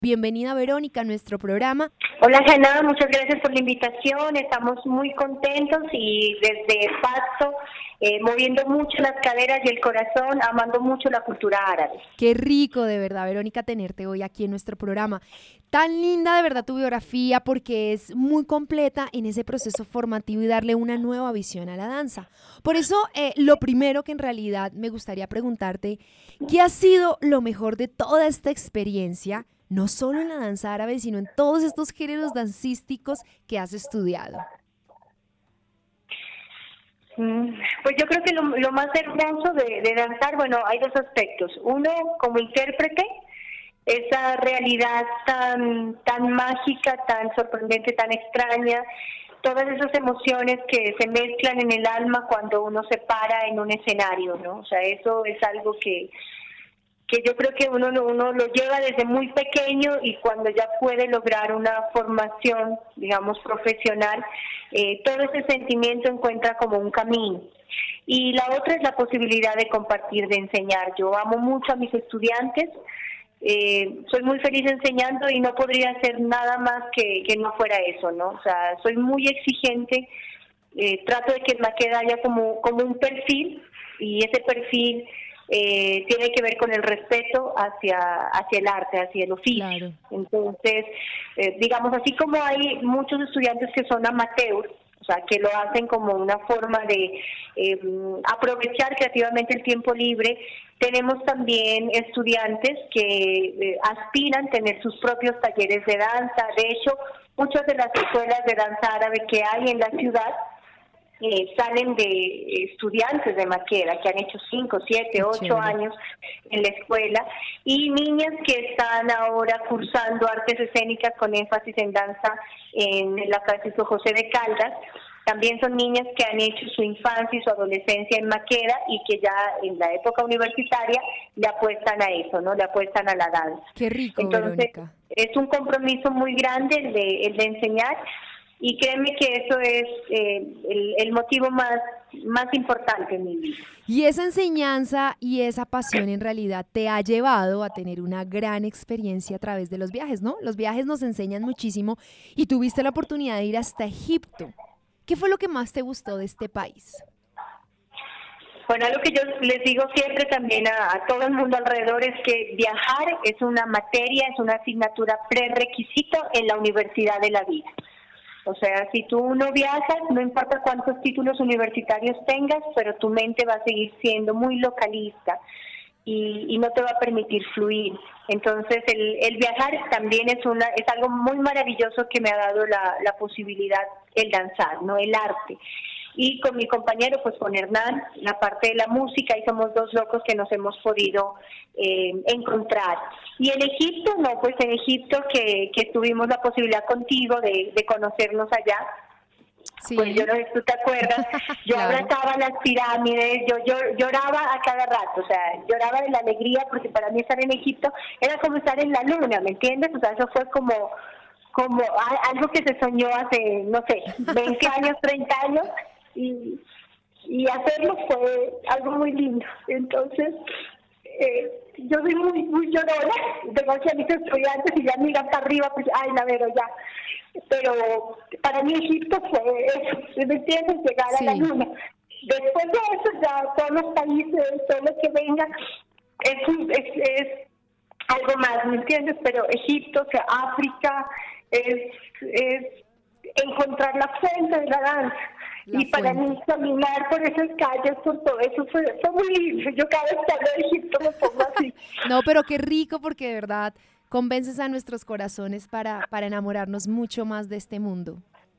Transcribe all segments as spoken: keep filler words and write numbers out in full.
Bienvenida, Verónica, a nuestro programa. Hola, Jana, muchas gracias por la invitación. Estamos muy contentos y desde Pasto, eh, moviendo mucho las caderas y el corazón, amando mucho la cultura árabe. Qué rico, de verdad, Verónica, tenerte hoy aquí en nuestro programa. Tan linda, de verdad, tu biografía, porque es muy completa en ese proceso formativo y darle una nueva visión a la danza. Por eso, eh, lo primero que en realidad me gustaría preguntarte, ¿qué ha sido lo mejor de toda esta experiencia? No solo en la danza árabe, sino en todos estos géneros dancísticos que has estudiado. Pues yo creo que lo, lo más hermoso de, de danzar, bueno, hay dos aspectos. Uno, como intérprete, esa realidad tan, tan mágica, tan sorprendente, tan extraña, todas esas emociones que se mezclan en el alma cuando uno se para en un escenario, ¿no? O sea, eso es algo que... que yo creo que uno, uno lo lleva desde muy pequeño y cuando ya puede lograr una formación, digamos, profesional, eh, todo ese sentimiento encuentra como un camino. Y la otra es la posibilidad de compartir, de enseñar. Yo amo mucho a mis estudiantes, eh, soy muy feliz enseñando y no podría hacer nada más que, que no fuera eso, ¿no? O sea, soy muy exigente, eh, trato de que en Maqueda haya como, como un perfil y ese perfil... Eh, tiene que ver con el respeto hacia hacia el arte, hacia el oficio. Claro. Entonces, eh, digamos, así como hay muchos estudiantes que son amateurs, o sea, que lo hacen como una forma de eh, aprovechar creativamente el tiempo libre, tenemos también estudiantes que eh, aspiran a tener sus propios talleres de danza. De hecho, muchas de las escuelas de danza árabe que hay en la ciudad Eh, salen de estudiantes de Maqueda que han hecho cinco, siete, ocho años en la escuela y niñas que están ahora cursando artes escénicas con énfasis en danza en la Francisco José de Caldas. También son niñas que han hecho su infancia y su adolescencia en Maqueda y que ya en la época universitaria le apuestan a eso, ¿no? Le apuestan a la danza. Qué rico, Entonces, Verónica. Es un compromiso muy grande el de, el de enseñar. Y créeme que eso es eh, el, el motivo más, más importante en mi vida. Y esa enseñanza y esa pasión en realidad te ha llevado a tener una gran experiencia a través de los viajes, ¿no? Los viajes nos enseñan muchísimo y tuviste la oportunidad de ir hasta Egipto. ¿Qué fue lo que más te gustó de este país? Bueno, lo que yo les digo siempre también a, a todo el mundo alrededor es que viajar es una materia, es una asignatura prerequisito en la universidad de la vida. O sea, si tú no viajas, no importa cuántos títulos universitarios tengas, pero tu mente va a seguir siendo muy localista y, y no te va a permitir fluir. Entonces, el, el viajar también es una es algo muy maravilloso que me ha dado la, la posibilidad, el danzar, no el arte. Y con mi compañero, pues con Hernán, la parte de la música, y somos dos locos que nos hemos podido eh, encontrar. Y en Egipto, no, pues en Egipto que, que tuvimos la posibilidad contigo de, de conocernos allá, sí. Pues yo no sé si tú te acuerdas, yo claro. abrazaba las pirámides, yo, yo lloraba a cada rato, o sea, lloraba de la alegría porque para mí estar en Egipto era como estar en la luna, ¿me entiendes? O sea, eso fue como... como algo que se soñó hace, no sé, veinte años, treinta años, y, y hacerlo fue algo muy lindo. Entonces, eh, yo soy muy, muy llorona, tengo aquí a mis estudiantes y ya miran para arriba, pues, ay, la vero ya. Pero para mí Egipto fue eso, ¿me entiendes? Llegar sí. a la luna. Después de eso, ya todos los países, todo lo que venga, es, es, es algo más, ¿me entiendes? Pero Egipto, o sea, África, es, es encontrar la fuente de la danza. La y para fuente. Mí caminar por esas calles, por todo eso, fue, fue muy lindo. Yo cada vez que hablo de Egipto me pongo así. No, pero qué rico, porque de verdad convences a nuestros corazones para, para enamorarnos mucho más de este mundo.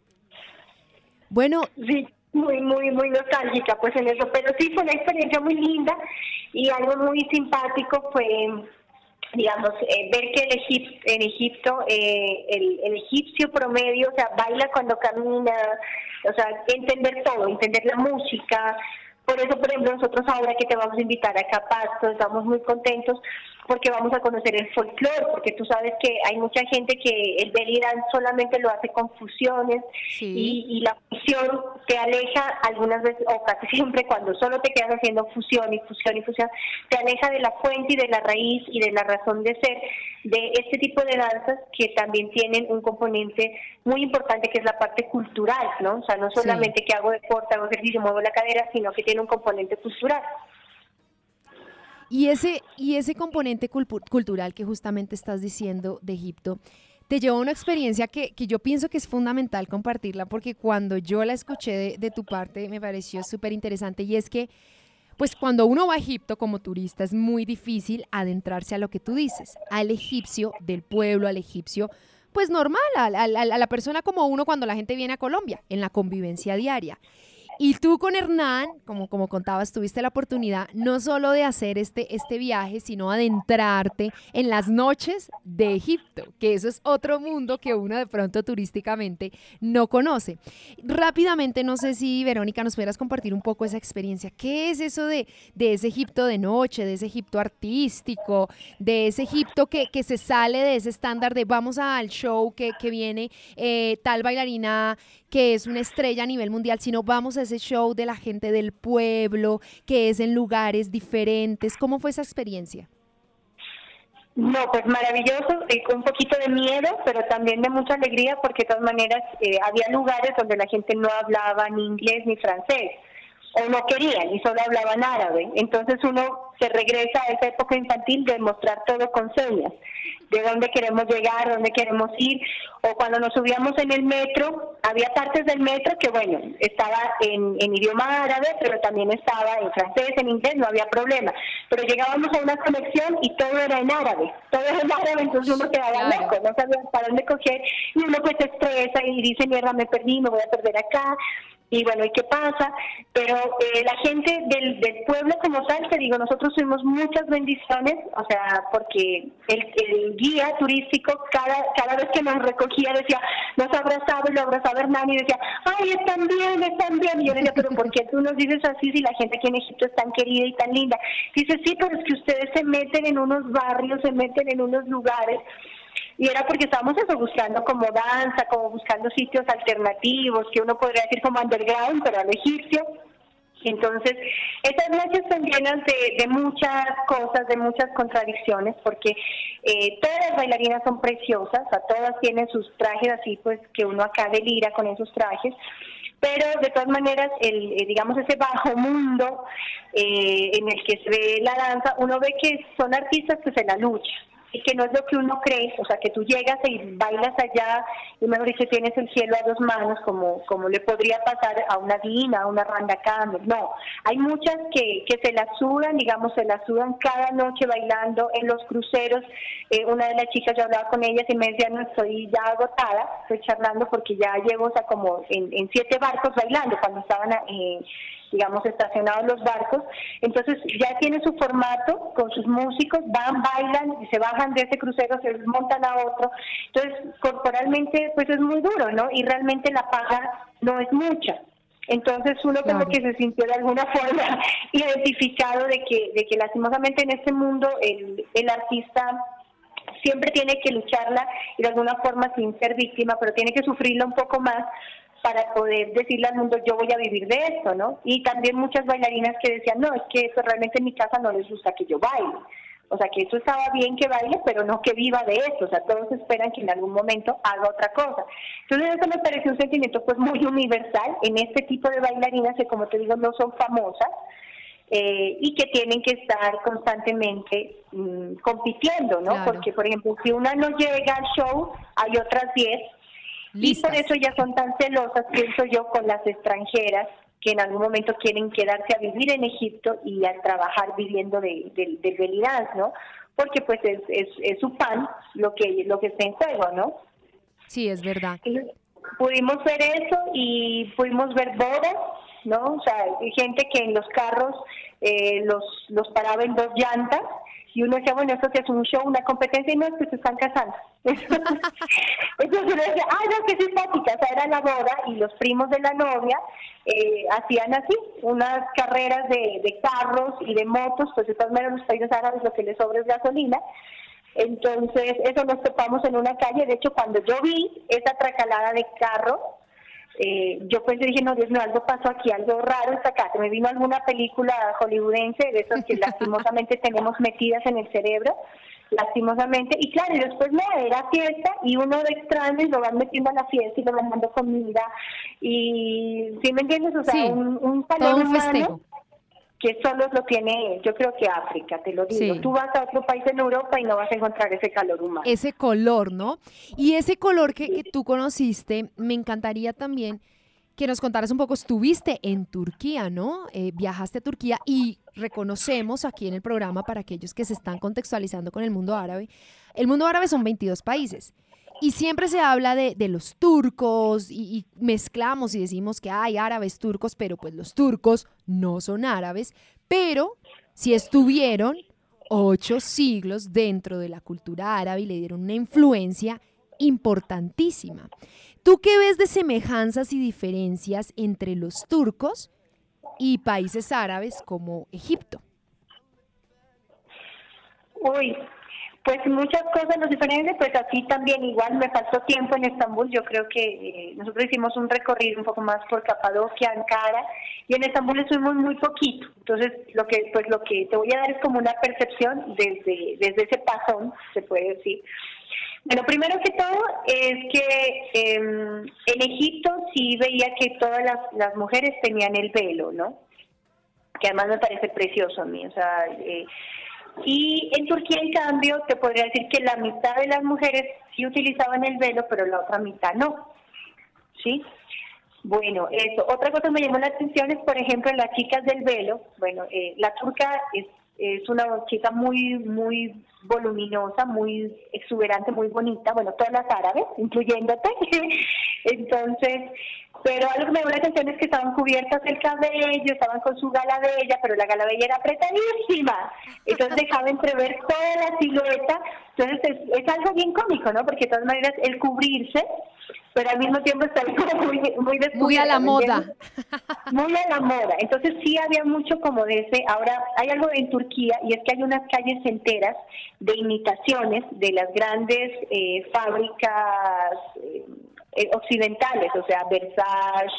Bueno... Sí. Muy, muy, muy nostálgica pues en eso, pero sí fue una experiencia muy linda y algo muy simpático fue, digamos, eh, ver que el Egip- en Egipto eh, el, el egipcio promedio, o sea, baila cuando camina, o sea, entender todo, entender la música. Por eso, por ejemplo, nosotros ahora que te vamos a invitar acá a Pasto, estamos muy contentos porque vamos a conocer el folclore, porque tú sabes que hay mucha gente que el belly dance solamente lo hace con fusiones, Sí. y, y la fusión te aleja algunas veces, o casi siempre cuando solo te quedas haciendo fusión y fusión y fusión, te aleja de la fuente y de la raíz y de la razón de ser de este tipo de danzas que también tienen un componente muy importante que es la parte cultural, ¿no? O sea, no solamente Sí. que hago deporte, hago ejercicio, muevo la cadera, sino que tiene un componente cultural. Y ese, y ese componente culpu- cultural que justamente estás diciendo de Egipto, te lleva a una experiencia que, que yo pienso que es fundamental compartirla, porque cuando yo la escuché de, de tu parte me pareció súper interesante, y es que pues cuando uno va a Egipto como turista es muy difícil adentrarse a lo que tú dices, al egipcio del pueblo, al egipcio pues normal, a, a- a- a la persona como uno cuando la gente viene a Colombia, en la convivencia diaria. Y tú con Hernán, como, como contabas, tuviste la oportunidad no solo de hacer este, este viaje, sino adentrarte en las noches de Egipto, que eso es otro mundo que uno de pronto turísticamente no conoce. Rápidamente, no sé si Verónica nos pudieras compartir un poco esa experiencia. ¿Qué es eso de, de ese Egipto de noche, de ese Egipto artístico, de ese Egipto que, que se sale de ese estándar de vamos al show que, que viene eh, tal bailarina que es una estrella a nivel mundial, sino vamos a ese show de la gente del pueblo, que es en lugares diferentes? ¿Cómo fue esa experiencia? No, pues maravilloso, eh, con un poquito de miedo, pero también de mucha alegría, porque de todas maneras eh, había lugares donde la gente no hablaba ni inglés ni francés, o no querían y solo hablaban árabe. Entonces uno se regresa a esa época infantil de mostrar todo con señas, de dónde queremos llegar, dónde queremos ir. O cuando nos subíamos en el metro, había partes del metro que, bueno, estaba en, en idioma árabe, pero también estaba en francés, en inglés, no había problema. Pero llegábamos a una conexión y todo era en árabe, todo era en árabe, entonces uno quedaba Claro. loco, no sabía para dónde coger, y uno pues se estresa y dice, mierda, me perdí, me voy a perder acá. Y bueno, ¿y qué pasa? Pero eh, la gente del, del pueblo como tal, te digo, nosotros tuvimos muchas bendiciones, o sea, porque el, el guía turístico cada cada vez que nos recogía decía, nos abrazaba y lo abrazaba Hernán y decía, ay, están bien, están bien. Y yo le decía, pero ¿por qué tú nos dices así si la gente aquí en Egipto es tan querida y tan linda? Dice, sí, pero es que ustedes se meten en unos barrios, se meten en unos lugares. Y era porque estábamos eso, buscando como danza, como buscando sitios alternativos, que uno podría decir como underground, pero al egipcio. Entonces, esas noches son llenas de, de muchas cosas, de muchas contradicciones, porque eh, todas las bailarinas son preciosas, o sea, todas tienen sus trajes así, pues que uno acá delira con esos trajes, pero de todas maneras, el, eh, digamos, ese bajo mundo eh, en el que se ve la danza, uno ve que son artistas que se la luchan, y que no es lo que uno cree, o sea, que tú llegas y bailas allá y mejor dicho tienes el cielo a dos manos, como como le podría pasar a una Dina, a una Randa Kamer. No, hay muchas que, que se la sudan, digamos, se la sudan cada noche bailando en los cruceros. Eh, una de las chicas, yo hablaba con ellas y me decía, no, estoy ya agotada, estoy charlando porque ya llevo, o sea, como en, en siete barcos bailando cuando estaban eh, digamos, estacionados los barcos. Entonces ya tiene su formato con sus músicos, van, bailan y se bajan de ese crucero, se desmontan a otro. Entonces, corporalmente, pues es muy duro, ¿no? Y realmente la paga no es mucha. Entonces uno Claro. como que se sintió de alguna forma identificado de que, de que lastimosamente en este mundo el, el artista siempre tiene que lucharla y de alguna forma sin ser víctima, pero tiene que sufrirla un poco más para poder decirle al mundo, yo voy a vivir de esto, ¿no? Y también muchas bailarinas que decían, no, es que eso realmente en mi casa no les gusta que yo baile. O sea, que eso estaba bien que baile, pero no que viva de eso. O sea, todos esperan que en algún momento haga otra cosa. Entonces eso me pareció un sentimiento pues muy universal en este tipo de bailarinas que, como te digo, no son famosas, Eh, y que tienen que estar constantemente mmm, compitiendo, ¿no? Claro. Porque, por ejemplo, si una no llega al show, hay otras diez, y por eso ya son tan celosas, pienso yo, con las extranjeras que en algún momento quieren quedarse a vivir en Egipto y a trabajar viviendo de, de, de belly dance, ¿no? Porque pues es, es, es su pan lo que, lo que está en juego, ¿no? Sí, es verdad. Y pudimos ver eso y pudimos ver bodas, ¿no? O sea, hay gente que en los carros eh, los, los paraba en dos llantas Y uno decía, bueno, esto que es un show, una competencia, y no es que se están casando. Entonces uno decía, ah, no, que simpática, o sea, era la boda, y los primos de la novia eh, hacían así, unas carreras de, de carros y de motos, pues de todas maneras los países árabes lo que les sobra es gasolina. Entonces, eso nos topamos en una calle. De hecho, cuando yo vi esa tracalada de carro, eh, yo pues dije, no, Dios mío, algo pasó aquí, algo raro está acá. Se me vino alguna película hollywoodense de esas que lastimosamente tenemos metidas en el cerebro, lastimosamente. Y claro, y después no, era fiesta, y uno de extraño y lo van metiendo a la fiesta y lo van dando comida. Y, ¿sí me entiendes? O sea, Sí, un, un todo calor un humano festejo. que solo lo tiene, yo creo que África, te lo digo. Sí. Tú vas a otro país en Europa y no vas a encontrar ese calor humano. Ese color, ¿no? Y ese color que, que tú conociste, me encantaría también que nos contaras un poco. Estuviste en Turquía, ¿no? Eh, viajaste a Turquía y reconocemos aquí en el programa, para aquellos que se están contextualizando con el mundo árabe, el mundo árabe son veintidós países. Y siempre se habla de, de los turcos y, y mezclamos y decimos que hay árabes turcos, pero pues los turcos no son árabes, pero sí estuvieron ocho siglos dentro de la cultura árabe y le dieron una influencia importantísima. ¿Tú qué ves de semejanzas y diferencias entre los turcos y países árabes como Egipto? Uy, pues muchas cosas nos diferencian, pues aquí también igual me faltó tiempo en Estambul. Yo creo que eh, nosotros hicimos un recorrido un poco más por Capadocia, Ankara, y en Estambul estuvimos muy poquito. Entonces, lo que pues lo que te voy a dar es como una percepción desde, desde ese pasón, se puede decir. Bueno, primero que todo es que eh, en Egipto sí veía que todas las, las mujeres tenían el velo, ¿no? Que además me parece precioso a mí, o sea... Eh, Y en Turquía, en cambio, te podría decir que la mitad de las mujeres sí utilizaban el velo, pero la otra mitad no. ¿Sí? Bueno, eso. Otra cosa que me llamó la atención es, por ejemplo, las chicas del velo. Bueno, eh, la turca es, es una chica muy, muy voluminosa, muy exuberante, muy bonita. Bueno, todas las árabes, incluyéndote. Entonces... Pero algo que me llamó la atención es que estaban cubiertas el cabello, estaban con su galabella, pero la galabella era apretadísima. Entonces dejaba entrever toda la silueta. Entonces es, es algo bien cómico, ¿no? Porque de todas maneras el cubrirse, pero al mismo tiempo está muy, muy descubierto. Muy a la moda. Muy a la moda. Entonces sí había mucho como de ese. Ahora hay algo en Turquía, y es que hay unas calles enteras de imitaciones de las grandes eh, fábricas eh, Eh, occidentales, o sea, Versace,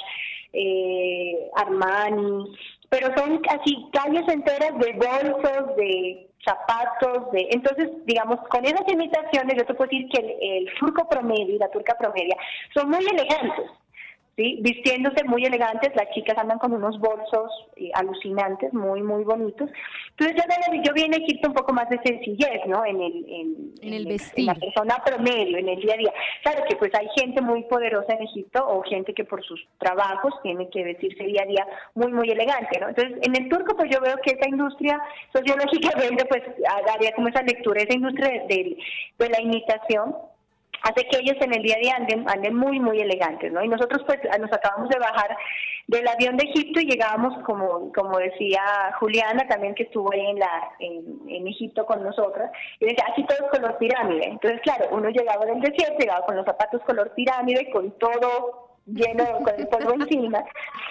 eh, Armani, pero son así calles enteras de bolsos, de zapatos, de entonces, digamos, con esas imitaciones yo te puedo decir que el, el turco promedio y la turca promedia son muy elegantes, ¿sí? Vistiéndose muy elegantes, las chicas andan con unos bolsos eh, alucinantes, muy, muy bonitos. Entonces yo, yo vi en Egipto un poco más de sencillez, ¿no? En el, en, en el en, vestir. En la persona promedio, en el día a día. Claro que pues hay gente muy poderosa en Egipto, o gente que por sus trabajos tiene que vestirse día a día muy, muy elegante, ¿no? Entonces en el turco pues yo veo que esa industria sociológicamente pues haría como esa lectura, esa industria de, de, de la imitación, hace que ellos en el día a día anden, anden muy, muy elegantes, ¿no? Y nosotros pues nos acabamos de bajar del avión de Egipto y llegábamos, como como decía Juliana, también que estuvo ahí en la en, en Egipto con nosotras, y decía, aquí todo es color pirámide. Entonces, claro, uno llegaba del desierto, llegaba con los zapatos color pirámide, con todo lleno, con el polvo encima.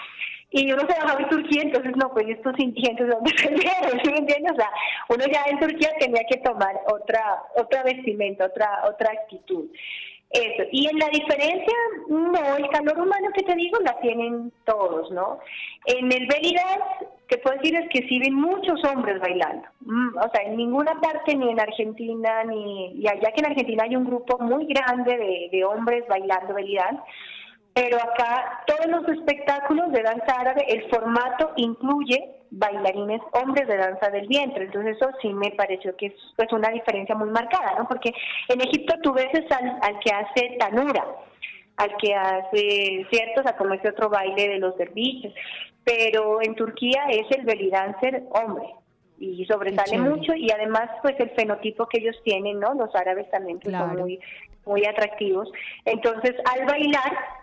Y uno se bajaba en Turquía, entonces no, pues estos indigentes de dónde salieron, ¿sí me entiendes? O sea, uno ya en Turquía tenía que tomar otra otra vestimenta, otra otra actitud. Eso. Y en la diferencia, no, el calor humano que te digo la tienen todos, ¿no? En el belly dance, te puedo decir es que sí ven muchos hombres bailando. Mm, o sea, en ninguna parte, ni en Argentina, ni... Y allá que en Argentina hay un grupo muy grande de, de hombres bailando belly dance. Pero acá todos los espectáculos de danza árabe, el formato incluye bailarines hombres de danza del vientre. Entonces eso sí me pareció que es pues una diferencia muy marcada, ¿no? Porque en Egipto tú ves al, al que hace tanura, al que hace, ¿cierto? O sea, como ese otro baile de los derviches. Pero en Turquía es el belly dancer hombre. Y sobresale mucho, y además pues el fenotipo que ellos tienen, ¿no? Los árabes también que claro. son muy, muy atractivos. Entonces al bailar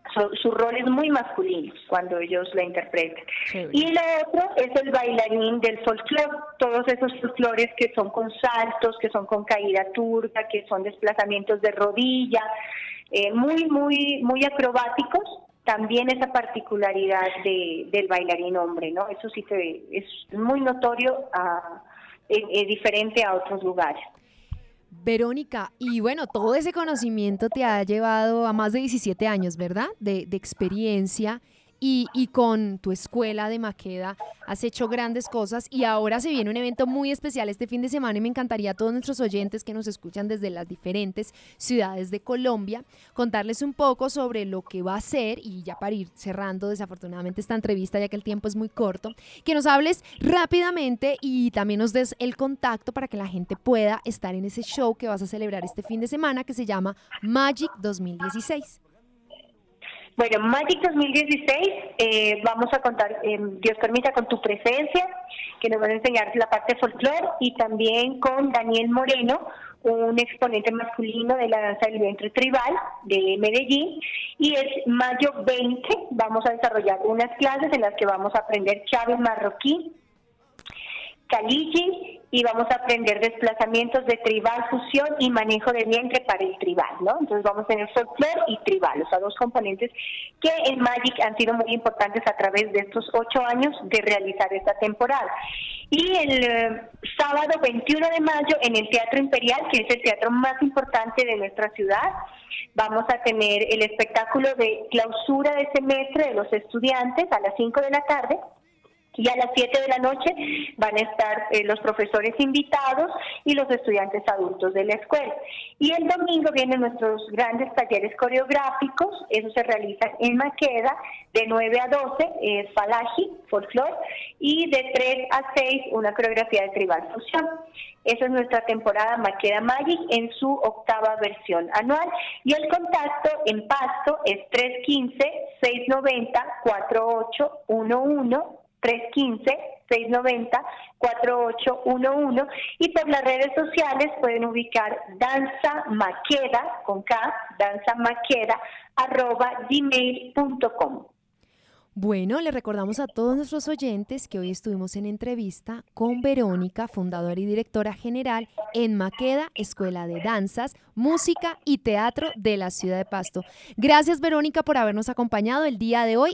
Su, su rol es muy masculino cuando ellos la interpretan. Sí. Y el otro es el bailarín del folclore, todos esos folclores que son con saltos, que son con caída turca, que son desplazamientos de rodilla, eh, muy, muy, muy acrobáticos. También esa particularidad de, del bailarín hombre, ¿no? Eso sí que es muy notorio, a, es, es diferente a otros lugares. Verónica, y bueno, todo ese conocimiento te ha llevado a más de diecisiete años, ¿verdad? De, de experiencia y, y con tu escuela de Maqueda has hecho grandes cosas y ahora se viene un evento muy especial este fin de semana y me encantaría a todos nuestros oyentes que nos escuchan desde las diferentes ciudades de Colombia contarles un poco sobre lo que va a ser y ya para ir cerrando desafortunadamente esta entrevista ya que el tiempo es muy corto, que nos hables rápidamente y también nos des el contacto para que la gente pueda estar en ese show que vas a celebrar este fin de semana que se llama Magic dos mil dieciséis. Bueno, Magic dos mil dieciséis, eh, vamos a contar, eh, Dios permita, con tu presencia, que nos van a enseñar la parte folclore, y también con Daniel Moreno, un exponente masculino de la danza del vientre tribal de Medellín, y es mayo veinte, vamos a desarrollar unas clases en las que vamos a aprender llave marroquí, caligi, y vamos a aprender desplazamientos de tribal, fusión y manejo de vientre para el tribal, ¿no? Entonces vamos a tener folclore y tribal, o sea, dos componentes que en Magic han sido muy importantes a través de estos ocho años de realizar esta temporada. Y el eh, sábado veintiuno de mayo en el Teatro Imperial, que es el teatro más importante de nuestra ciudad, vamos a tener el espectáculo de clausura de semestre de los estudiantes a las cinco de la tarde. Y a las siete de la noche van a estar eh, los profesores invitados y los estudiantes adultos de la escuela. Y el domingo vienen nuestros grandes talleres coreográficos, eso se realiza en Maqueda, de nueve a doce, es Falaji, folclore, y de tres a seis una coreografía de tribal fusión. Esa es nuestra temporada Maqueda Magic en su octava versión anual. Y el contacto en Pasto es tres uno cinco, seis nueve cero, cuatro ocho uno uno, tres uno cinco, seis nueve cero, cuatro ocho uno uno, y por las redes sociales pueden ubicar Danza Maqueda, con K, Danza Maqueda, arroba gmail punto com. Bueno, le recordamos a todos nuestros oyentes que hoy estuvimos en entrevista con Verónica, fundadora y directora general en Maqueda, Escuela de Danzas, Música y Teatro de la ciudad de Pasto. Gracias, Verónica, por habernos acompañado el día de hoy